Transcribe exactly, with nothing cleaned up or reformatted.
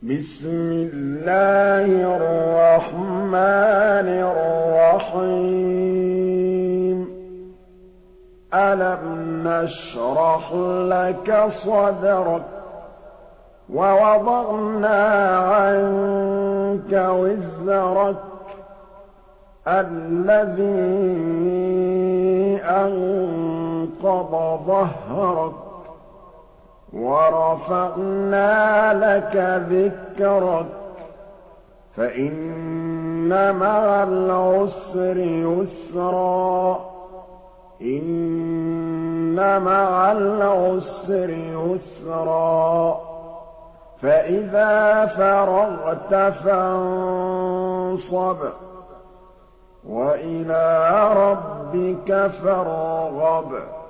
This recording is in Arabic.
بسم الله الرحمن الرحيم ألم نشرح لك صدرك ووضعنا عنك وزرك الذي أنقض ظهرك ورفعنا لك ذكرك فإن مع العسر يسرا إن مع العسر يسرا فإذا فرغت فانصب وإلى ربك فارغب